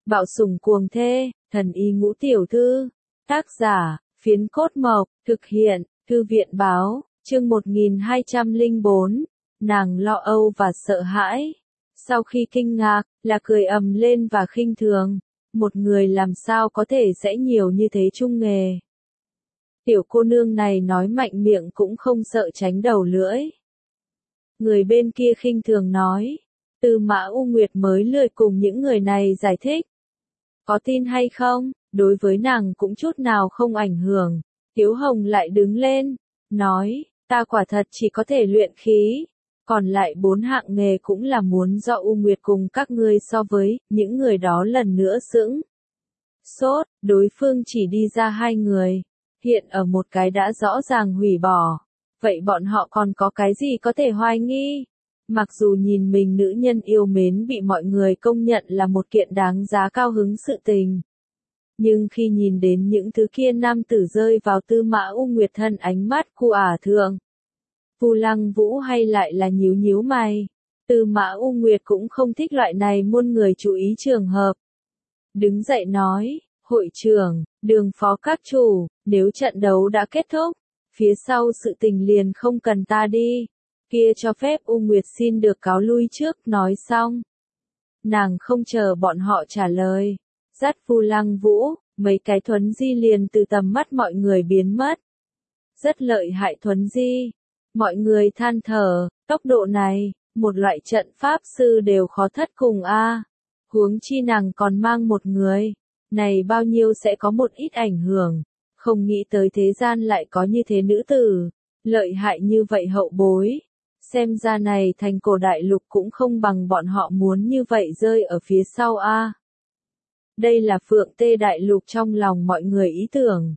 Bạo sủng cuồng thê, thần y ngũ tiểu thư. Tác giả, Phiến Cốt Mộc, thực hiện, Thư viện báo, chương 1204, nàng lo âu và sợ hãi. Sau khi kinh ngạc, là cười ầm lên và khinh thường. Một người làm sao có thể sẽ nhiều như thế chung nghề. Tiểu cô nương này nói mạnh miệng cũng không sợ tránh đầu lưỡi. Người bên kia khinh thường nói. Tư Mã U Nguyệt mới lười cùng những người này giải thích. Có tin hay không, đối với nàng cũng chút nào không ảnh hưởng. Tiếu Hồng lại đứng lên, nói, ta quả thật chỉ có thể luyện khí. Còn lại 4 hạng nghề cũng là muốn do U Nguyệt cùng các ngươi so với, những người đó lần nữa sững sốt, đối phương chỉ đi ra 2 người. Hiện ở một cái đã rõ ràng hủy bỏ. Vậy bọn họ còn có cái gì có thể hoài nghi? Mặc dù nhìn mình nữ nhân yêu mến bị mọi người công nhận là một kiện đáng giá cao hứng sự tình. Nhưng khi nhìn đến những thứ kia nam tử rơi vào Tư Mã U Nguyệt thân ánh mắt cu thường. Vu Lăng Vũ hay lại là nhíu nhíu mày. Tư Mã U Nguyệt cũng không thích loại này muôn người chú ý trường hợp. Đứng dậy nói, hội trưởng, Đường phó các chủ, nếu trận đấu đã kết thúc, phía sau sự tình liền không cần ta đi. Kia cho phép U Nguyệt xin được cáo lui trước, nói xong. Nàng không chờ bọn họ trả lời. Dắt Vu Lăng Vũ, mấy cái thuấn di liền từ tầm mắt mọi người biến mất. Rất lợi hại thuấn di. Mọi người than thở, tốc độ này, một loại trận pháp sư đều khó thất cùng a. Huống chi nàng còn mang một người. Này bao nhiêu sẽ có một ít ảnh hưởng. Không nghĩ tới thế gian lại có như thế nữ tử. Lợi hại như vậy hậu bối. Xem ra này thành cổ đại lục cũng không bằng bọn họ muốn như vậy rơi ở phía sau a. Đây là Phượng Tê đại lục trong lòng mọi người ý tưởng.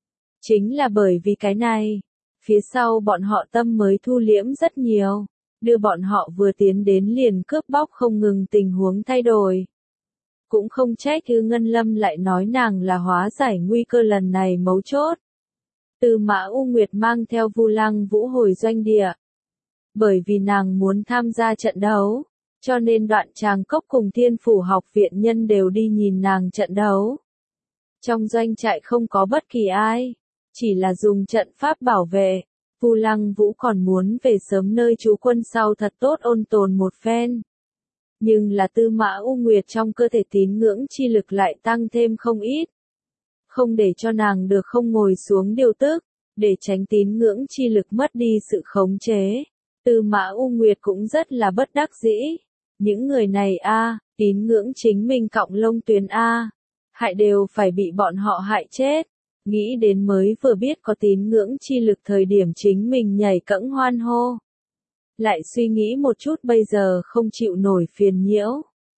Chính là bởi vì cái này, phía sau bọn họ tâm mới thu liễm rất nhiều, đưa bọn họ vừa tiến đến liền cướp bóc không ngừng tình huống thay đổi. Cũng không trách Thư Ngân Lâm lại nói nàng là hóa giải nguy cơ lần này mấu chốt. Tư Mã U Nguyệt mang theo Vu Lăng Vũ hồi doanh địa. Bởi vì nàng muốn tham gia trận đấu, cho nên Đoạn Tràng Cốc cùng Thiên Phủ học viện nhân đều đi nhìn nàng trận đấu. Trong doanh trại không có bất kỳ ai, chỉ là dùng trận pháp bảo vệ. Vu Lăng Vũ còn muốn về sớm nơi trú quân sau thật tốt ôn tồn một phen. Nhưng là Tư Mã U Nguyệt trong cơ thể tín ngưỡng chi lực lại tăng thêm không ít. Không để cho nàng được không ngồi xuống điều tức, để tránh tín ngưỡng chi lực mất đi sự khống chế. Tư Mã U Nguyệt cũng rất là bất đắc dĩ. Những người này tín ngưỡng chính mình cọng lông tuyến hại đều phải bị bọn họ hại chết. Nghĩ đến mới vừa biết có tín ngưỡng chi lực thời điểm chính mình nhảy cẫng hoan hô. Lại suy nghĩ một chút bây giờ không chịu nổi phiền nhiễu.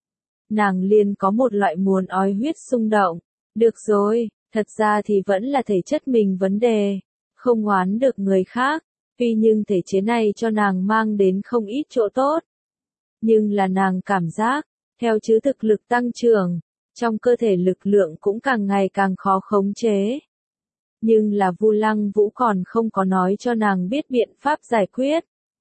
Nàng liền có một loại muốn ói huyết xung động. Được rồi, thật ra thì vẫn là thể chất mình vấn đề. Không oán được người khác. Tuy nhưng thể chế này cho nàng mang đến không ít chỗ tốt. Nhưng là nàng cảm giác, theo chứ thực lực tăng trưởng, trong cơ thể lực lượng cũng càng ngày càng khó khống chế. Nhưng là Vu Lăng Vũ còn không có nói cho nàng biết biện pháp giải quyết.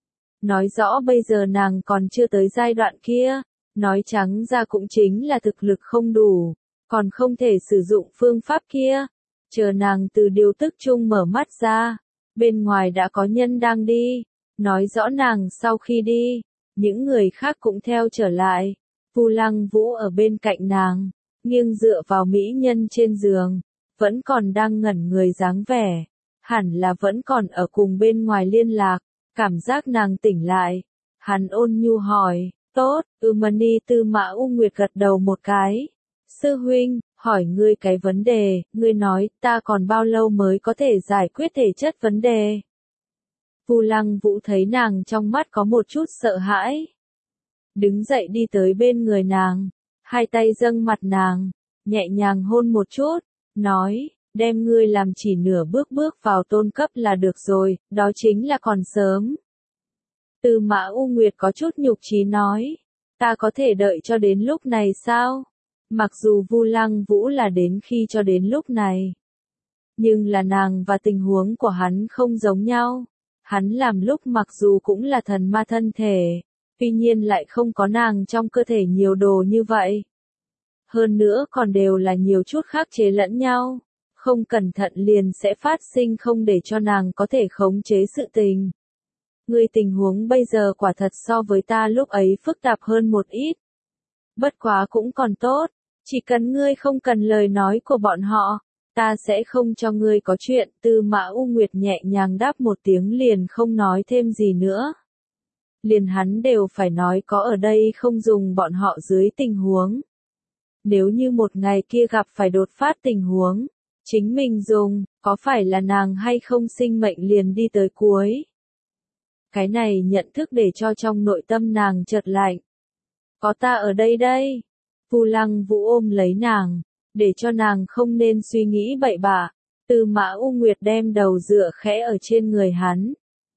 Nói rõ bây giờ nàng còn chưa tới giai đoạn kia, nói trắng ra cũng chính là thực lực không đủ, còn không thể sử dụng phương pháp kia. Chờ nàng từ điều tức chung mở mắt ra. Bên ngoài đã có nhân đang đi, nói rõ nàng sau khi đi, những người khác cũng theo trở lại. Vu Lăng Vũ ở bên cạnh nàng, nghiêng dựa vào mỹ nhân trên giường, vẫn còn đang ngẩn người dáng vẻ, hẳn là vẫn còn ở cùng bên ngoài liên lạc, cảm giác nàng tỉnh lại. Hắn ôn nhu hỏi, tốt, Mani. Tư Mã U Nguyệt gật đầu một cái. Sư huynh, hỏi ngươi cái vấn đề, ngươi nói ta còn bao lâu mới có thể giải quyết thể chất vấn đề. Vu Lăng Vũ thấy nàng trong mắt có một chút sợ hãi. Đứng dậy đi tới bên người nàng, hai tay dâng mặt nàng, nhẹ nhàng hôn một chút, nói, đem ngươi làm chỉ nửa bước bước vào tôn cấp là được rồi, đó chính là còn sớm. Tư Mã U Nguyệt có chút nhục chí nói, ta có thể đợi cho đến lúc này sao? Mặc dù Vu Lăng Vũ là đến khi cho đến lúc này. Nhưng là nàng và tình huống của hắn không giống nhau. Hắn làm lúc mặc dù cũng là thần ma thân thể, tuy nhiên lại không có nàng trong cơ thể nhiều đồ như vậy. hơn nữa còn đều là nhiều chút khắc chế lẫn nhau, không cẩn thận liền sẽ phát sinh không để cho nàng có thể khống chế sự tình. Ngươi tình huống bây giờ quả thật so với ta lúc ấy phức tạp hơn một ít. Bất quá cũng còn tốt, chỉ cần ngươi không cần lời nói của bọn họ, ta sẽ không cho ngươi có chuyện. Tư Mã U Nguyệt nhẹ nhàng đáp một tiếng liền không nói thêm gì nữa. Liền hắn đều phải nói có ở đây không dùng bọn họ dưới tình huống. Nếu như một ngày kia gặp phải đột phát tình huống, chính mình dùng, có phải là nàng hay không sinh mệnh liền đi tới cuối. Cái này nhận thức để cho trong nội tâm nàng chợt lạnh. Có ta ở đây đây. Vu Lăng Vũ ôm lấy nàng, để cho nàng không nên suy nghĩ bậy bạ. Tư Mã U Nguyệt đem đầu dựa khẽ ở trên người hắn.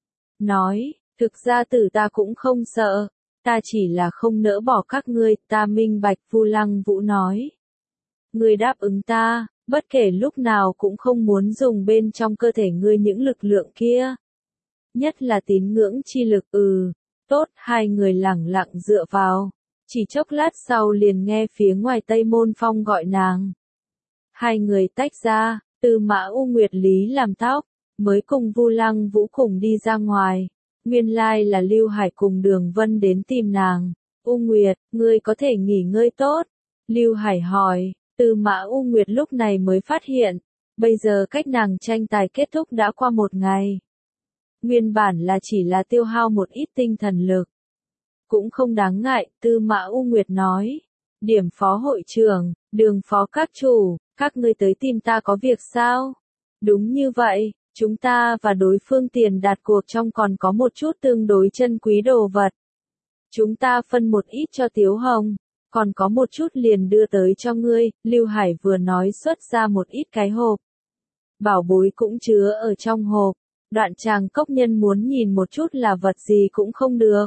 Nói, thực ra tử ta cũng không sợ, ta chỉ là không nỡ bỏ các ngươi, ta minh bạch. Vu Lăng Vũ nói. Ngươi đáp ứng ta, bất kể lúc nào cũng không muốn dùng bên trong cơ thể ngươi những lực lượng kia. Nhất là tín ngưỡng chi lực. Tốt. Hai người lẳng lặng dựa vào. Chỉ chốc lát sau liền nghe phía ngoài Tây Môn Phong gọi nàng. Hai người tách ra, Tư Mã U Nguyệt lý làm tóc, mới cùng Vu Lăng Vũ cùng đi ra ngoài. Nguyên lai là Lưu Hải cùng Đường Vân đến tìm nàng. U Nguyệt, ngươi có thể nghỉ ngơi tốt. Lưu Hải hỏi. Tư Mã U Nguyệt lúc này mới phát hiện, bây giờ cách nàng tranh tài kết thúc đã qua một ngày. Nguyên bản là chỉ là tiêu hao một ít tinh thần lực. Cũng không đáng ngại. Tư Mã U Nguyệt nói. Điểm phó hội trưởng, Đường phó các chủ, các ngươi tới tìm ta có việc sao? Đúng như vậy, chúng ta và đối phương tiền đặt cuộc trong còn có một chút tương đối chân quý đồ vật. Chúng ta phân một ít cho Tiếu Hồng, còn có một chút liền đưa tới cho ngươi. Lưu Hải vừa nói xuất ra một ít cái hộp. Bảo bối cũng chứa ở trong hộp. Đoạn Tràng Cốc Nhân muốn nhìn một chút là vật gì cũng không được.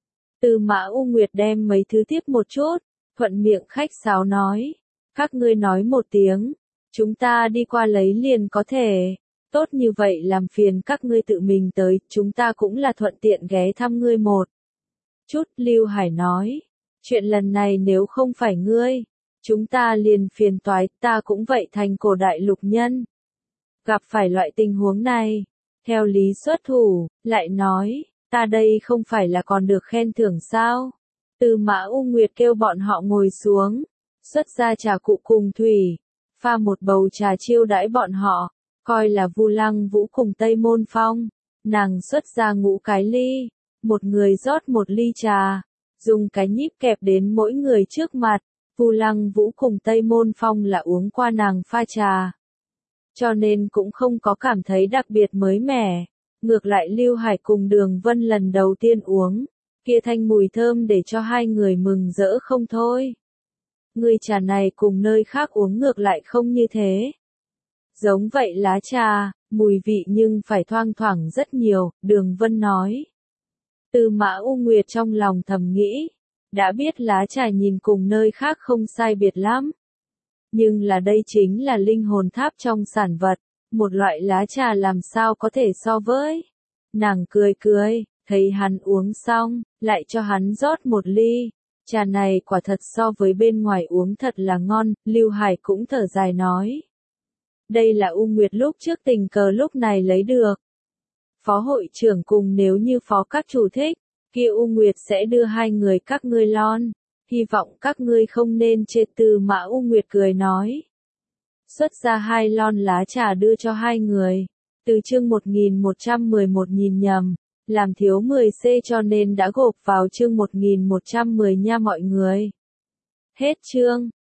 Tư Mã U Nguyệt đem mấy thứ tiếp một chút, thuận miệng khách sáo nói. Các ngươi nói một tiếng, chúng ta đi qua lấy liền có thể. Tốt như vậy làm phiền các ngươi tự mình tới, chúng ta cũng là thuận tiện ghé thăm ngươi một chút. Lưu Hải nói. Chuyện lần này nếu không phải ngươi, chúng ta liền phiền toái. Ta cũng vậy, thành cổ đại lục nhân. Gặp phải loại tình huống này, theo lý xuất thủ, lại nói, ta đây không phải là còn được khen thưởng sao? Tư Mã U Nguyệt kêu bọn họ ngồi xuống, xuất ra trà cụ cùng thủy, pha một bầu trà chiêu đãi bọn họ, coi là Vu Lăng Vũ cùng Tây Môn Phong. Nàng xuất ra ngũ cái ly, một người rót một ly trà, dùng cái nhíp kẹp đến mỗi người trước mặt. Vu Lăng Vũ cùng Tây Môn Phong là uống qua nàng pha trà, cho nên cũng không có cảm thấy đặc biệt mới mẻ. Ngược lại Lưu Hải cùng Đường Vân lần đầu tiên uống, kia thanh mùi thơm để cho hai người mừng rỡ không thôi. Người trà này cùng nơi khác uống ngược lại không như thế. Giống vậy lá trà, mùi vị nhưng phải thoang thoảng rất nhiều. Đường Vân nói. Tư Mã U Nguyệt trong lòng thầm nghĩ, đã biết lá trà nhìn cùng nơi khác không sai biệt lắm. Nhưng là đây chính là linh hồn tháp trong sản vật, một loại lá trà làm sao có thể so với. Nàng cười cười, thấy hắn uống xong, lại cho hắn rót một ly. Trà này quả thật so với bên ngoài uống thật là ngon. Lưu Hải cũng thở dài nói. Đây là U Nguyệt lúc trước tình cờ lúc này lấy được. Phó hội trưởng cùng nếu như phó các chủ thích, kia U Nguyệt sẽ đưa hai người các ngươi lon. Hy vọng các ngươi không nên chê. Tư Mã U Nguyệt cười nói. Xuất ra 2 lon lá trà đưa cho hai người. Từ chương 1111 nhìn nhầm, làm thiếu 10C cho nên đã gộp vào chương 1110 nha mọi người. Hết chương.